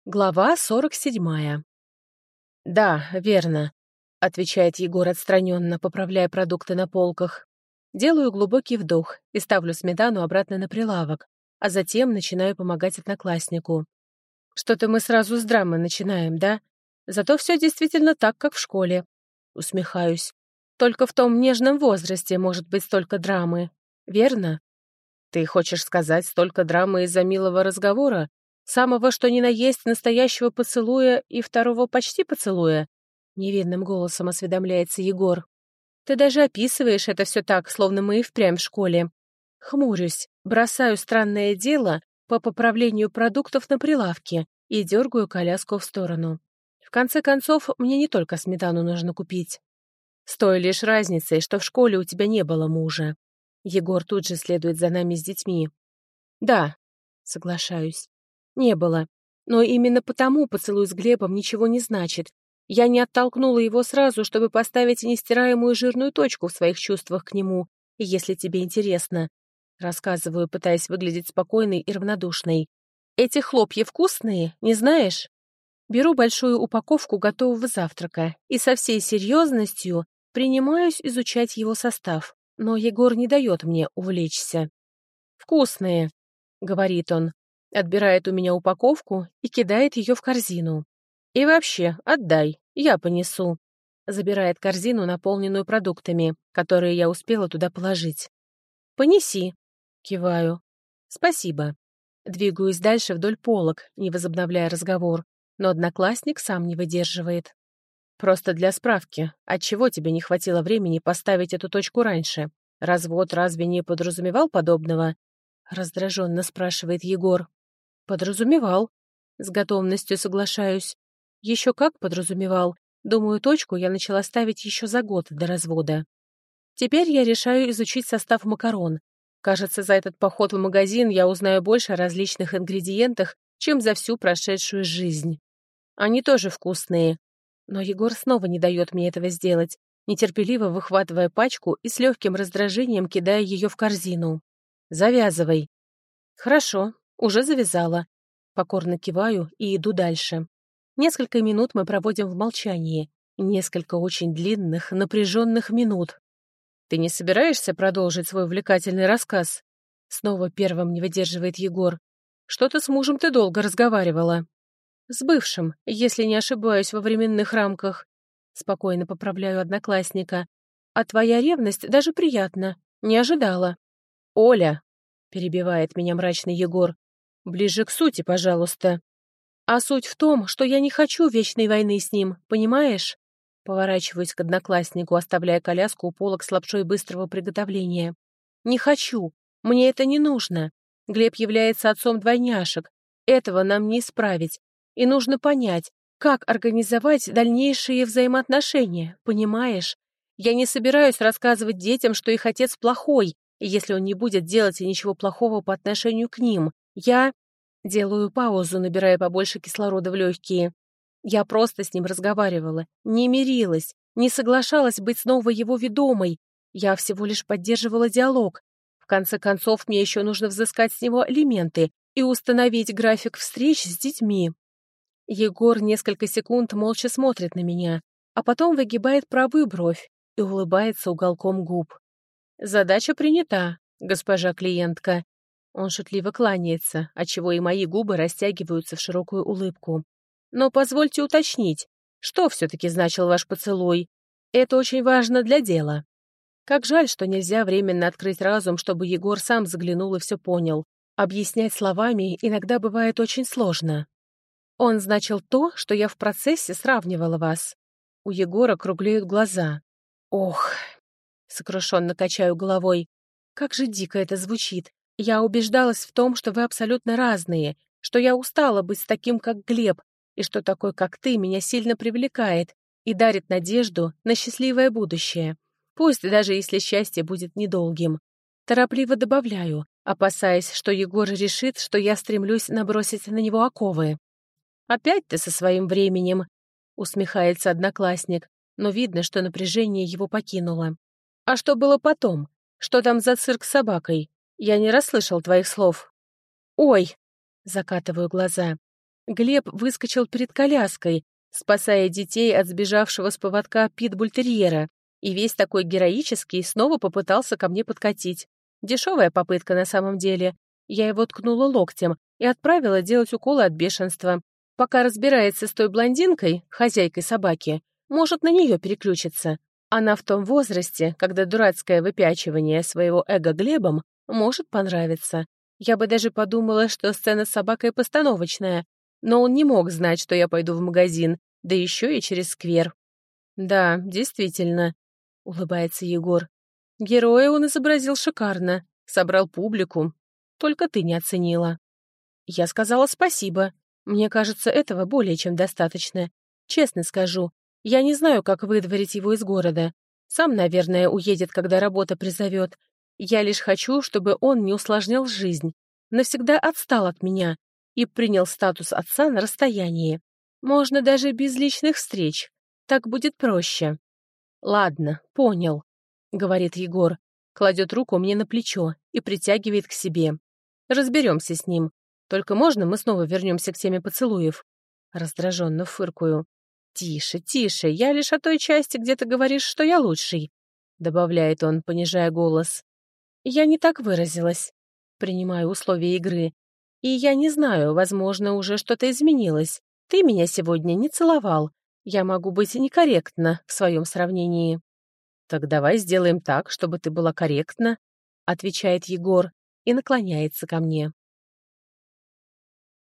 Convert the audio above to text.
Глава 47. «Да, верно», — отвечает Егор отстраненно, поправляя продукты на полках. Делаю глубокий вдох и ставлю сметану обратно на прилавок, а затем начинаю помогать однокласснику. «Что-то мы сразу с драмы начинаем, да? Зато все действительно так, как в школе». Усмехаюсь. «Только в том нежном возрасте может быть столько драмы. Верно?» «Ты хочешь сказать, столько драмы из-за милого разговора? Самого что ни на есть настоящего поцелуя и второго почти поцелуя?» Невинным голосом осведомляется Егор. «Ты даже описываешь это все так, словно мы и впрямь в школе». Хмурюсь, бросаю странное дело по поправлению продуктов на прилавке и дергаю коляску в сторону. В конце концов, мне не только сметану нужно купить. С той лишь разницей, что в школе у тебя не было мужа. Егор тут же следует за нами с детьми. «Да», — соглашаюсь. «Не было. Но именно потому поцелуй с Глебом ничего не значит. Я не оттолкнула его сразу, чтобы поставить нестираемую жирную точку в своих чувствах к нему, и если тебе интересно». Рассказываю, пытаясь выглядеть спокойной и равнодушной. «Эти хлопья вкусные, не знаешь?» Беру большую упаковку готового завтрака и со всей серьезностью принимаюсь изучать его состав, но Егор не дает мне увлечься. «Вкусные», — говорит он, отбирает у меня упаковку и кидает ее в корзину. «И вообще, отдай, я понесу», — забирает корзину, наполненную продуктами, которые я успела туда положить. «Понеси», — киваю. «Спасибо». Двигаюсь дальше вдоль полок, не возобновляя разговор, но одноклассник сам не выдерживает. «Просто для справки, отчего тебе не хватило времени поставить эту точку раньше? Развод разве не подразумевал подобного?» Раздраженно спрашивает Егор. «Подразумевал». С готовностью соглашаюсь. Еще как подразумевал. Думаю, точку я начала ставить еще за год до развода. Теперь я решаю изучить состав макарон. Кажется, за этот поход в магазин я узнаю больше о различных ингредиентах, чем за всю прошедшую жизнь. Они тоже вкусные. Но Егор снова не дает мне этого сделать, нетерпеливо выхватывая пачку и с легким раздражением кидая ее в корзину. «Завязывай». «Хорошо, уже завязала». Покорно киваю и иду дальше. Несколько минут мы проводим в молчании. Несколько очень длинных, напряженных минут. «Ты не собираешься продолжить свой увлекательный рассказ?» Снова первым не выдерживает Егор. «Что-то с мужем ты долго разговаривала». «С бывшим, если не ошибаюсь во временных рамках». Спокойно поправляю одноклассника. «А твоя ревность даже приятна. Не ожидала». «Оля!» — перебивает меня мрачный Егор. «Ближе к сути, пожалуйста». «А суть в том, что я не хочу вечной войны с ним, понимаешь?» Поворачиваюсь к однокласснику, оставляя коляску у полок с лапшой быстрого приготовления. «Не хочу. Мне это не нужно. Глеб является отцом двойняшек. Этого нам не исправить. И нужно понять, как организовать дальнейшие взаимоотношения, понимаешь? Я не собираюсь рассказывать детям, что их отец плохой, если он не будет делать ничего плохого по отношению к ним. Я...» Делаю паузу, набирая побольше кислорода в легкие. Я просто с ним разговаривала, не мирилась, не соглашалась быть снова его ведомой. Я всего лишь поддерживала диалог. В конце концов, мне еще нужно взыскать с него алименты и установить график встреч с детьми. Егор несколько секунд молча смотрит на меня, а потом выгибает правую бровь и улыбается уголком губ. «Задача принята, госпожа клиентка». Он шутливо кланяется, отчего и мои губы растягиваются в широкую улыбку. «Но позвольте уточнить, что все-таки значил ваш поцелуй? Это очень важно для дела». Как жаль, что нельзя временно открыть разум, чтобы Егор сам заглянул и все понял. Объяснять словами иногда бывает очень сложно. Он значил то, что я в процессе сравнивала вас. У Егора круглеют глаза. «Ох!» — сокрушенно качаю головой. «Как же дико это звучит. Я убеждалась в том, что вы абсолютно разные, что я устала быть с таким, как Глеб, и что такой, как ты, меня сильно привлекает и дарит надежду на счастливое будущее. Пусть даже если счастье будет недолгим». Торопливо добавляю, опасаясь, что Егор решит, что я стремлюсь набросить на него оковы. «Опять ты со своим временем», — усмехается одноклассник, но видно, что напряжение его покинуло. «А что было потом? Что там за цирк с собакой? Я не расслышал твоих слов». «Ой!» — закатываю глаза. Глеб выскочил перед коляской, спасая детей от сбежавшего с поводка питбуль-терьера, и весь такой героический снова попытался ко мне подкатить. Дешевая попытка на самом деле. Я его ткнула локтем и отправила делать уколы от бешенства. Пока разбирается с той блондинкой, хозяйкой собаки, может на нее переключиться. Она в том возрасте, когда дурацкое выпячивание своего эго Глебом может понравиться. Я бы даже подумала, что сцена с собакой постановочная, но он не мог знать, что я пойду в магазин, да еще и через сквер. «Да, действительно», — улыбается Егор. «Героя он изобразил шикарно, собрал публику. Только ты не оценила». Я сказала спасибо. Мне кажется, этого более чем достаточно. Честно скажу, я не знаю, как выдворить его из города. Сам, наверное, уедет, когда работа призовет. Я лишь хочу, чтобы он не усложнял жизнь, навсегда отстал от меня и принял статус отца на расстоянии. Можно даже без личных встреч. Так будет проще. «Ладно, понял», — говорит Егор, кладет руку мне на плечо и притягивает к себе. «Разберемся с ним. Только можно мы снова вернемся к теме поцелуев?» Раздраженно фыркую. «Тише, тише, я лишь о той части, где ты говоришь, что я лучший», — добавляет он, понижая голос. «Я не так выразилась. Принимаю условия игры. И я не знаю, возможно, уже что-то изменилось. Ты меня сегодня не целовал. Я могу быть некорректна в своем сравнении». «Так давай сделаем так, чтобы ты была корректна», — отвечает Егор и наклоняется ко мне.